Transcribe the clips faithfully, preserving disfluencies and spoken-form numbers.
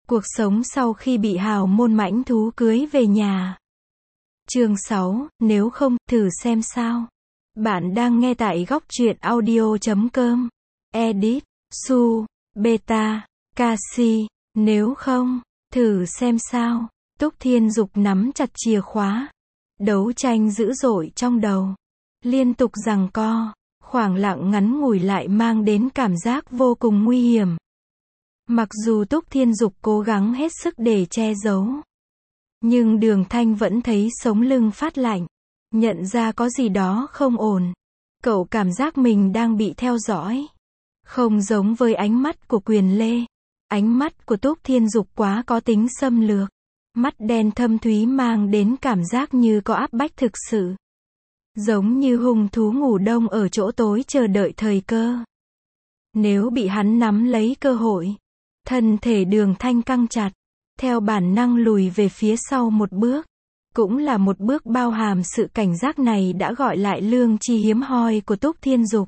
Cuộc sống sau khi bị hào môn mãnh thú cưới về nhà. Chương sáu, nếu không, thử xem sao. Bạn đang nghe tại góc truyện audio chấm com. Edit, Su, Beta, Kasi, nếu không, thử xem sao. Túc Thiên Dục nắm chặt chìa khóa. Đấu tranh dữ dội trong đầu. Liên tục giằng co, khoảng lặng ngắn ngủi lại mang đến cảm giác vô cùng nguy hiểm. Mặc dù Túc Thiên Dục cố gắng hết sức để che giấu, nhưng Đường Thanh vẫn thấy sống lưng phát lạnh, nhận ra có gì đó không ổn. Cậu cảm giác mình đang bị theo dõi. Không giống với ánh mắt của Quyền Lê. Ánh mắt của Túc Thiên Dục quá có tính xâm lược. Mắt đen thâm thúy mang đến cảm giác như có áp bách thực sự. Giống như hung thú ngủ đông ở chỗ tối chờ đợi thời cơ. Nếu bị hắn nắm lấy cơ hội, thân thể Đường Thanh căng chặt, theo bản năng lùi về phía sau một bước. Cũng là một bước bao hàm sự cảnh giác này đã gọi lại lương tri hiếm hoi của Túc Thiên Dục.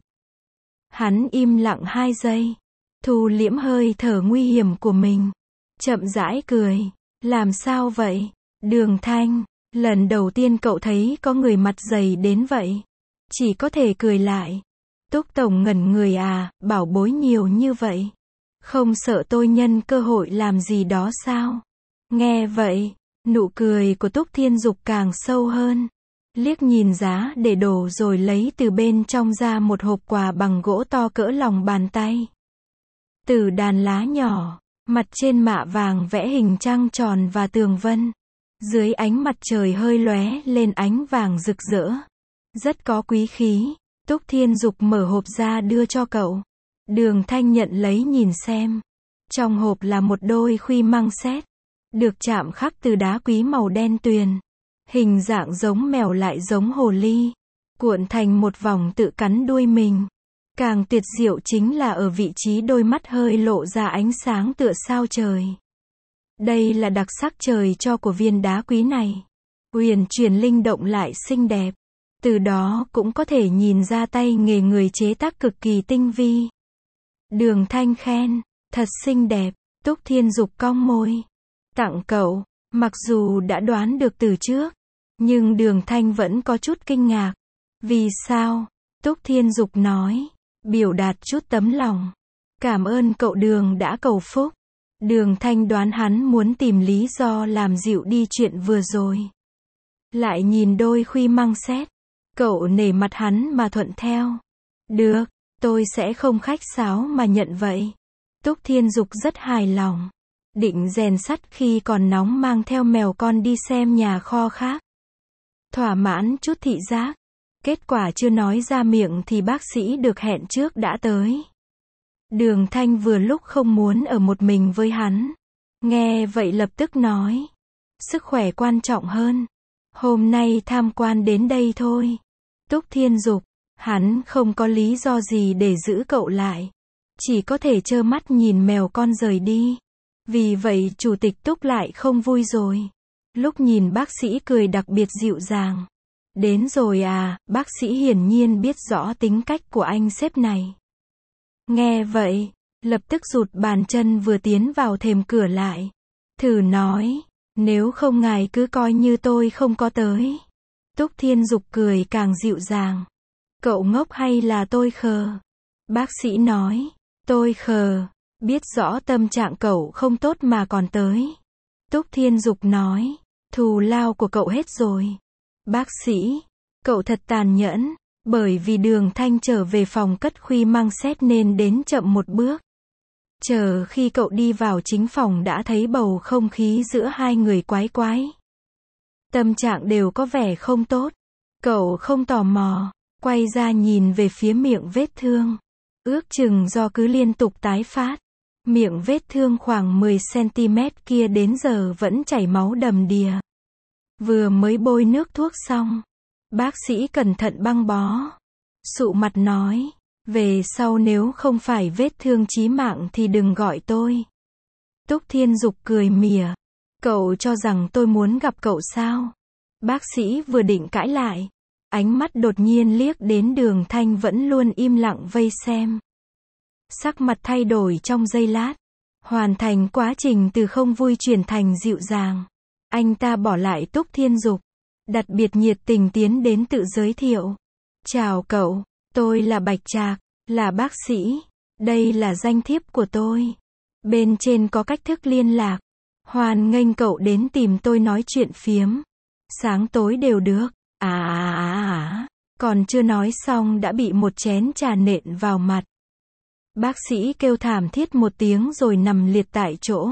Hắn im lặng hai giây, thu liễm hơi thở nguy hiểm của mình, chậm rãi cười. Làm sao vậy, Đường Thanh? Lần đầu tiên cậu thấy có người mặt dày đến vậy. Chỉ có thể cười lại. Túc Tổng ngẩn người à, bảo bối nhiều như vậy. Không sợ tôi nhân cơ hội làm gì đó sao? Nghe vậy, nụ cười của Túc Thiên Dục càng sâu hơn. Liếc nhìn giá để đồ rồi lấy từ bên trong ra một hộp quà bằng gỗ to cỡ lòng bàn tay. Từ đàn lá nhỏ, mặt trên mạ vàng vẽ hình trăng tròn và tường vân. Dưới ánh mặt trời hơi lóe lên ánh vàng rực rỡ. Rất có quý khí. Túc Thiên Dục mở hộp ra đưa cho cậu. Đường Thanh nhận lấy nhìn xem. Trong hộp là một đôi khuy măng sét, được chạm khắc từ đá quý màu đen tuyền. Hình dạng giống mèo lại giống hồ ly. Cuộn thành một vòng tự cắn đuôi mình. Càng tuyệt diệu chính là ở vị trí đôi mắt hơi lộ ra ánh sáng tựa sao trời. Đây là đặc sắc trời cho của viên đá quý này. Uyển chuyển linh động lại xinh đẹp. Từ đó cũng có thể nhìn ra tay nghề người chế tác cực kỳ tinh vi. Đường Thanh khen, thật xinh đẹp. Túc Thiên Dục cong môi. Tặng cậu, mặc dù đã đoán được từ trước, nhưng Đường Thanh vẫn có chút kinh ngạc. Vì sao? Túc Thiên Dục nói, biểu đạt chút tấm lòng. Cảm ơn cậu Đường đã cầu phúc. Đường Thanh đoán hắn muốn tìm lý do làm dịu đi chuyện vừa rồi. Lại nhìn đôi khuy măng sét, cậu nể mặt hắn mà thuận theo. Được, tôi sẽ không khách sáo mà nhận vậy. Túc Thiên Dục rất hài lòng. Định rèn sắt khi còn nóng mang theo mèo con đi xem nhà kho khác. Thỏa mãn chút thị giác. Kết quả chưa nói ra miệng thì bác sĩ được hẹn trước đã tới. Đường Thanh vừa lúc không muốn ở một mình với hắn. Nghe vậy lập tức nói. Sức khỏe quan trọng hơn. Hôm nay tham quan đến đây thôi. Túc Thiên Dục, hắn không có lý do gì để giữ cậu lại. Chỉ có thể trơ mắt nhìn mèo con rời đi. Vì vậy chủ tịch Túc lại không vui rồi. Lúc nhìn bác sĩ cười đặc biệt dịu dàng. Đến rồi à, bác sĩ hiển nhiên biết rõ tính cách của anh sếp này. Nghe vậy, lập tức rụt bàn chân vừa tiến vào thềm cửa lại. Thử nói, nếu không ngài cứ coi như tôi không có tới. Túc Thiên Dục cười càng dịu dàng. Cậu ngốc hay là tôi khờ? Bác sĩ nói, tôi khờ, biết rõ tâm trạng cậu không tốt mà còn tới. Túc Thiên Dục nói, thù lao của cậu hết rồi. Bác sĩ, cậu thật tàn nhẫn. Bởi vì Đường Thanh trở về phòng cất khuy măng sét nên đến chậm một bước. Chờ khi cậu đi vào chính phòng đã thấy bầu không khí giữa hai người quái quái. Tâm trạng đều có vẻ không tốt. Cậu không tò mò, quay ra nhìn về phía miệng vết thương. Ước chừng do cứ liên tục tái phát. Miệng vết thương khoảng mười xăng-ti-mét kia đến giờ vẫn chảy máu đầm đìa. Vừa mới bôi nước thuốc xong. Bác sĩ cẩn thận băng bó. Sụ mặt nói, về sau nếu không phải vết thương chí mạng thì đừng gọi tôi. Túc Thiên Dục cười mỉa. Cậu cho rằng tôi muốn gặp cậu sao? Bác sĩ vừa định cãi lại. Ánh mắt đột nhiên liếc đến Đường Thanh vẫn luôn im lặng vây xem. Sắc mặt thay đổi trong giây lát. Hoàn thành quá trình từ không vui chuyển thành dịu dàng. Anh ta bỏ lại Túc Thiên Dục, đặc biệt nhiệt tình tiến đến tự giới thiệu. Chào cậu, tôi là Bạch Trạc, là bác sĩ. Đây là danh thiếp của tôi. Bên trên có cách thức liên lạc. Hoan nghênh cậu đến tìm tôi nói chuyện phiếm. Sáng tối đều được. À à à à. Còn chưa nói xong đã bị một chén trà nện vào mặt. Bác sĩ kêu thảm thiết một tiếng rồi nằm liệt tại chỗ.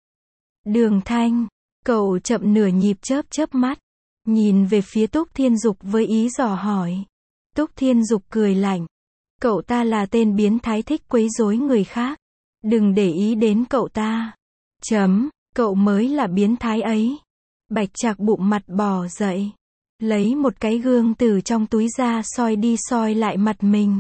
Đường Thanh, cậu chậm nửa nhịp chớp chớp mắt, nhìn về phía Túc Thiên Dục với ý dò hỏi. Túc Thiên Dục cười lạnh. Cậu ta là tên biến thái thích quấy rối người khác. Đừng để ý đến cậu ta. Chấm, cậu mới là biến thái ấy. Bạch Trạc bụng mặt bò dậy. Lấy một cái gương từ trong túi ra soi đi soi lại mặt mình.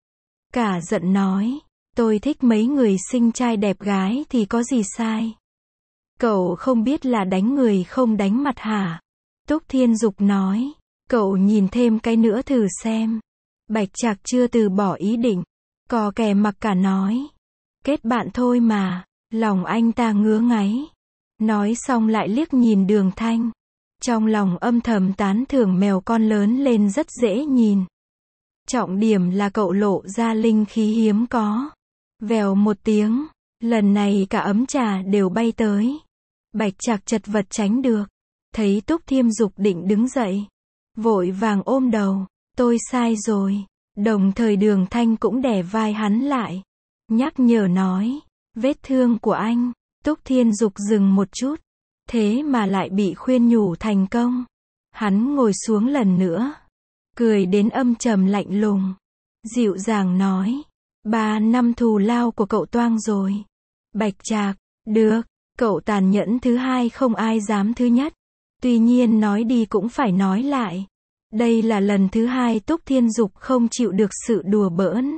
Cả giận nói. Tôi thích mấy người xinh trai đẹp gái thì có gì sai. Cậu không biết là đánh người không đánh mặt hả? Túc Thiên Dục nói. Cậu nhìn thêm cái nữa thử xem. Bạch Trạc chưa từ bỏ ý định. Cò kè mặc cả nói. Kết bạn thôi mà. Lòng anh ta ngứa ngáy. Nói xong lại liếc nhìn Đường Thanh. Trong lòng âm thầm tán thưởng mèo con lớn lên rất dễ nhìn. Trọng điểm là cậu lộ ra linh khí hiếm có. Vèo một tiếng. Lần này cả ấm trà đều bay tới. Bạch Trạc chật vật tránh được. Thấy Túc Thiên Dục định đứng dậy. Vội vàng ôm đầu. Tôi sai rồi. Đồng thời Đường Thanh cũng đè vai hắn lại. Nhắc nhở nói. Vết thương của anh. Túc Thiên Dục dừng một chút. Thế mà lại bị khuyên nhủ thành công. Hắn ngồi xuống lần nữa. Cười đến âm trầm lạnh lùng. Dịu dàng nói. Ba năm thù lao của cậu toang rồi. Bạch Trạc. Được. Cậu tàn nhẫn thứ hai không ai dám thứ nhất. Tuy nhiên nói đi cũng phải nói lại. Đây là lần thứ hai Túc Thiên Dục không chịu được sự đùa bỡn.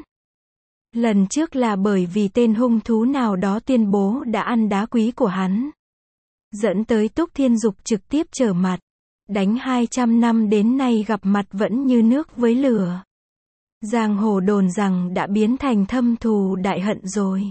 Lần trước là bởi vì tên hung thú nào đó tuyên bố đã ăn đá quý của hắn. Dẫn tới Túc Thiên Dục trực tiếp trở mặt. Đánh hai trăm năm đến nay gặp mặt vẫn như nước với lửa. Giang hồ đồn rằng đã biến thành thâm thù đại hận rồi.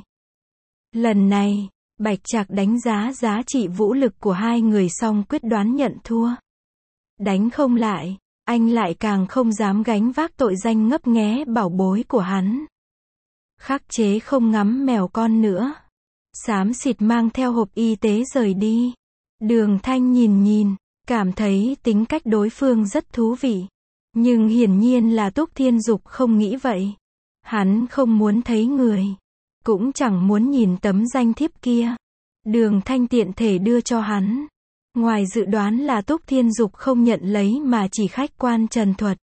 Lần này, Bạch Trạc đánh giá giá trị vũ lực của hai người xong quyết đoán nhận thua. Đánh không lại, anh lại càng không dám gánh vác tội danh ngấp nghé bảo bối của hắn. Khắc chế không ngắm mèo con nữa. Xám xịt mang theo hộp y tế rời đi. Đường Thanh nhìn nhìn, cảm thấy tính cách đối phương rất thú vị. Nhưng hiển nhiên là Túc Thiên Dục không nghĩ vậy. Hắn không muốn thấy người. Cũng chẳng muốn nhìn tấm danh thiếp kia. Đường Thanh tiện thể đưa cho hắn. Ngoài dự đoán là Túc Thiên Dục không nhận lấy mà chỉ khách quan trần thuật.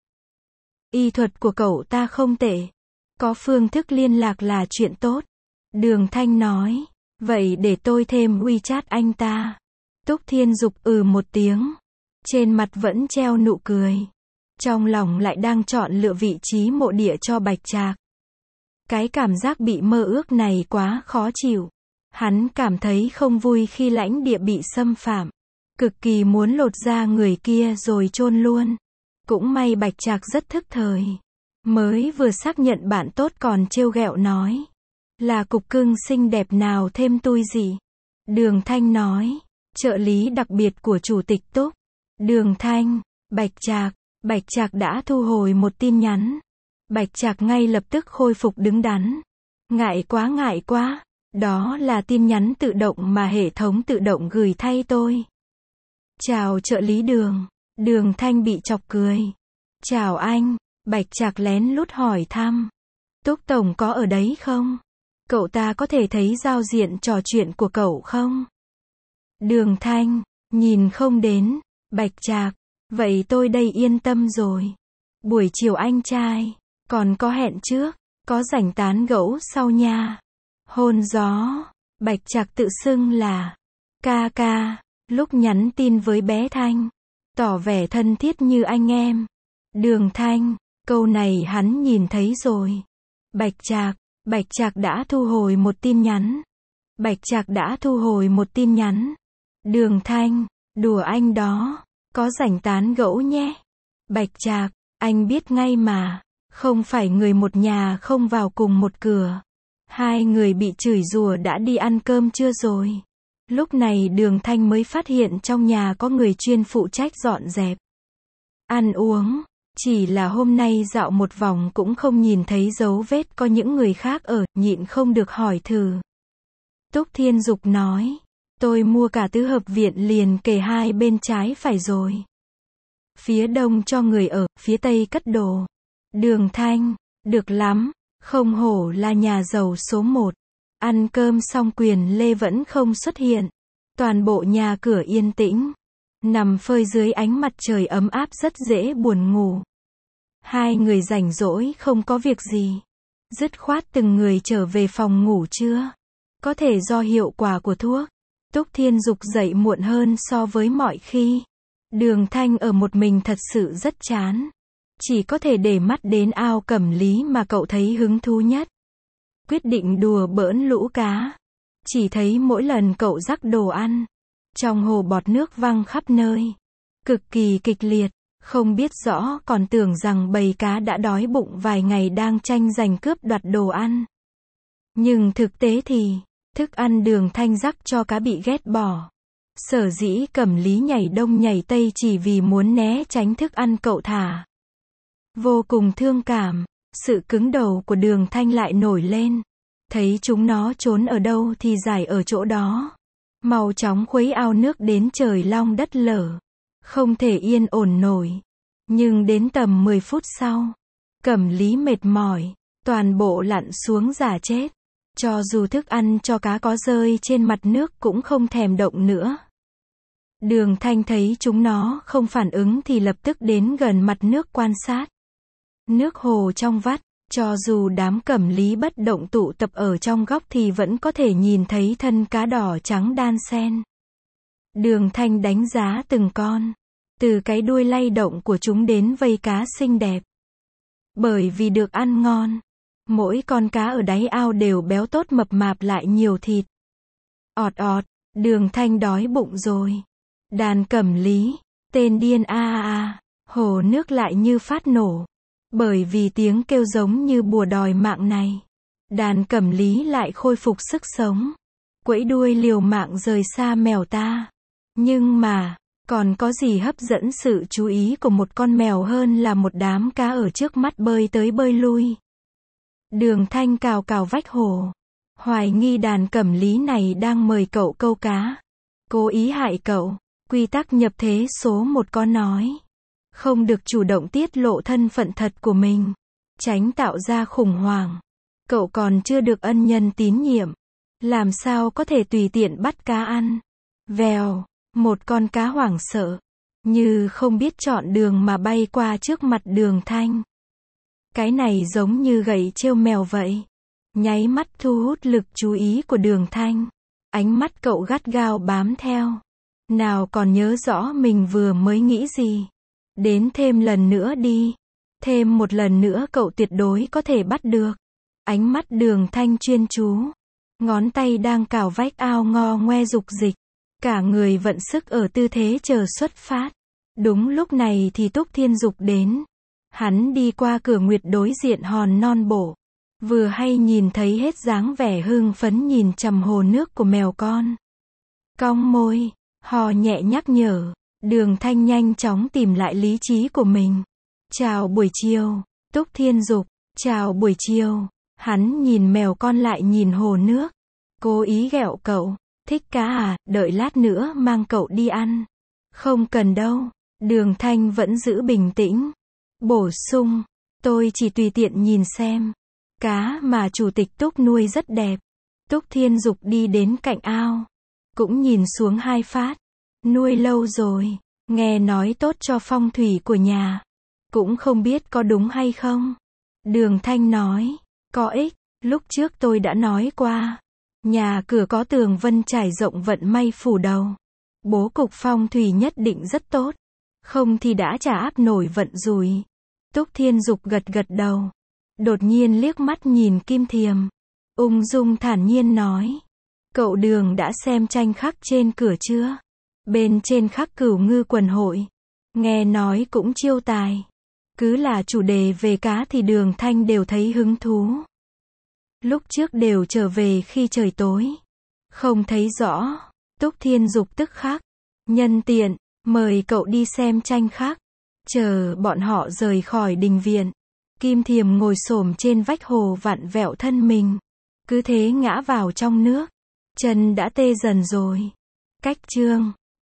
Y thuật của cậu ta không tệ. Có phương thức liên lạc là chuyện tốt. Đường Thanh nói. Vậy để tôi thêm WeChat anh ta. Túc Thiên Dục ừ một tiếng. Trên mặt vẫn treo nụ cười. Trong lòng lại đang chọn lựa vị trí mộ địa cho Bạch Trạc. Cái cảm giác bị mơ ước này quá khó chịu. Hắn cảm thấy không vui khi lãnh địa bị xâm phạm. Cực kỳ muốn lột ra người kia rồi chôn luôn. Cũng may Bạch Trạc rất thức thời. Mới vừa xác nhận bạn tốt còn trêu ghẹo nói. Là cục cưng xinh đẹp nào thêm tui gì? Đường Thanh nói. Trợ lý đặc biệt của chủ tịch Túc. Đường Thanh, Bạch Trạc. Bạch Trạc đã thu hồi một tin nhắn. Bạch Trạc ngay lập tức khôi phục đứng đắn. Ngại quá ngại quá. Đó là tin nhắn tự động mà hệ thống tự động gửi thay tôi. Chào trợ lý Đường. Đường Thanh bị chọc cười. Chào anh. Bạch Trạc lén lút hỏi thăm. Túc Tổng có ở đấy không? Cậu ta có thể thấy giao diện trò chuyện của cậu không? Đường Thanh. Nhìn không đến. Bạch Trạc. Vậy tôi đây yên tâm rồi. Buổi chiều anh trai. Còn có hẹn trước. Có rảnh tán gẫu sau nha. Hôn gió. Bạch Trạc tự xưng là ca ca. Lúc nhắn tin với bé Thanh. Tỏ vẻ thân thiết như anh em. Đường Thanh. Câu này hắn nhìn thấy rồi. Bạch Trạc. Bạch Trạc đã thu hồi một tin nhắn. Bạch Trạc đã thu hồi một tin nhắn. Đường Thanh. Đùa anh đó. Có rảnh tán gẫu nhé. Bạch Trạc. Anh biết ngay mà. Không phải người một nhà không vào cùng một cửa. Hai người bị chửi rủa đã đi ăn cơm chưa rồi? Lúc này Đường Thanh mới phát hiện trong nhà có người chuyên phụ trách dọn dẹp, ăn uống. Chỉ là hôm nay dạo một vòng cũng không nhìn thấy dấu vết có những người khác ở, nhịn không được hỏi thử. Túc Thiên Dục nói, tôi mua cả tứ hợp viện liền kề hai bên trái phải rồi. Phía đông cho người ở, phía tây cất đồ. Đường Thanh, được lắm, không hổ là nhà giàu số một. Ăn cơm xong Quyền Lê vẫn không xuất hiện. Toàn bộ nhà cửa yên tĩnh. Nằm phơi dưới ánh mặt trời ấm áp rất dễ buồn ngủ. Hai người rảnh rỗi không có việc gì. Dứt khoát từng người trở về phòng ngủ trưa. Có thể do hiệu quả của thuốc. Túc Thiên Dục dậy muộn hơn so với mọi khi. Đường Thanh ở một mình thật sự rất chán. Chỉ có thể để mắt đến ao Cẩm Lý mà cậu thấy hứng thú nhất. Quyết định đùa bỡn lũ cá. Chỉ thấy mỗi lần cậu rắc đồ ăn, trong hồ bọt nước văng khắp nơi. Cực kỳ kịch liệt. Không biết rõ còn tưởng rằng bầy cá đã đói bụng vài ngày đang tranh giành cướp đoạt đồ ăn. Nhưng thực tế thì, thức ăn Đường Thanh rắc cho cá bị ghét bỏ. Sở dĩ Cẩm Lý nhảy đông nhảy tây chỉ vì muốn né tránh thức ăn cậu thả. Vô cùng thương cảm, sự cứng đầu của Đường Thanh lại nổi lên. Thấy chúng nó trốn ở đâu thì giải ở chỗ đó. Mau chóng khuấy ao nước đến trời long đất lở. Không thể yên ổn nổi. Nhưng đến tầm mười phút sau, Cẩm Lý mệt mỏi, toàn bộ lặn xuống giả chết. Cho dù thức ăn cho cá có rơi trên mặt nước cũng không thèm động nữa. Đường Thanh thấy chúng nó không phản ứng thì lập tức đến gần mặt nước quan sát. Nước hồ trong vắt, cho dù đám Cẩm Lý bất động tụ tập ở trong góc thì vẫn có thể nhìn thấy thân cá đỏ trắng đan xen. Đường Thanh đánh giá từng con, từ cái đuôi lay động của chúng đến vây cá xinh đẹp. Bởi vì được ăn ngon, mỗi con cá ở đáy ao đều béo tốt mập mạp lại nhiều thịt. Ọt ọt, Đường Thanh đói bụng rồi. Đàn Cẩm Lý, tên điên a a a, hồ nước lại như phát nổ. Bởi vì tiếng kêu giống như bùa đòi mạng này, đàn Cẩm Lý lại khôi phục sức sống. Quẫy đuôi liều mạng rời xa mèo ta. Nhưng mà, còn có gì hấp dẫn sự chú ý của một con mèo hơn là một đám cá ở trước mắt bơi tới bơi lui. Đường Thanh cào cào vách hồ, hoài nghi đàn Cẩm Lý này đang mời cậu câu cá. Cố ý hại cậu. Quy tắc nhập thế số một có nói, không được chủ động tiết lộ thân phận thật của mình, tránh tạo ra khủng hoảng. Cậu còn chưa được ân nhân tín nhiệm, làm sao có thể tùy tiện bắt cá ăn. Vèo, một con cá hoảng sợ, như không biết chọn đường mà bay qua trước mặt Đường Thanh. Cái này giống như gậy trêu mèo vậy. Nháy mắt thu hút lực chú ý của Đường Thanh. Ánh mắt cậu gắt gao bám theo. Nào còn nhớ rõ mình vừa mới nghĩ gì. Đến thêm lần nữa đi. Thêm một lần nữa cậu tuyệt đối có thể bắt được. Ánh mắt Đường Thanh chuyên chú. Ngón tay đang cào vách ao ngo ngoe dục dịch. Cả người vận sức ở tư thế chờ xuất phát. Đúng lúc này thì Túc Thiên Dục đến. Hắn đi qua cửa nguyệt đối diện hòn non bộ. Vừa hay nhìn thấy hết dáng vẻ hưng phấn nhìn chằm hồ nước của mèo con. Cong môi, hò nhẹ nhắc nhở. Đường Thanh nhanh chóng tìm lại lý trí của mình. Chào buổi chiều, Túc Thiên Dục. Chào buổi chiều. Hắn nhìn mèo con lại nhìn hồ nước. Cố ý ghẹo cậu. Thích cá à, đợi lát nữa mang cậu đi ăn. Không cần đâu. Đường Thanh vẫn giữ bình tĩnh. Bổ sung, tôi chỉ tùy tiện nhìn xem. Cá mà chủ tịch Túc nuôi rất đẹp. Túc Thiên Dục đi đến cạnh ao. Cũng nhìn xuống hai phát. Nuôi lâu rồi. Nghe nói tốt cho phong thủy của nhà. Cũng không biết có đúng hay không. Đường Thanh nói, có ích. Lúc trước tôi đã nói qua. Nhà cửa có tường vân trải rộng vận may phủ đầu. Bố cục phong thủy nhất định rất tốt. Không thì đã chả áp nổi vận rủi. Túc Thiên Dục gật gật đầu. Đột nhiên liếc mắt nhìn Kim Thiềm. Ung dung thản nhiên nói. Cậu Đường đã xem tranh khắc trên cửa chưa? Bên trên khắc Cửu Ngư quần hội. Nghe nói cũng chiêu tài. Cứ là chủ đề về cá thì Đường Thanh đều thấy hứng thú. Lúc trước đều trở về khi trời tối. Không thấy rõ. Túc Thiên Dục tức khắc. Nhân tiện, mời cậu đi xem tranh khác. Chờ bọn họ rời khỏi đình viện. Kim Thiềm ngồi xổm trên vách hồ vặn vẹo thân mình. Cứ thế ngã vào trong nước. Chân đã tê dần rồi. Cách chương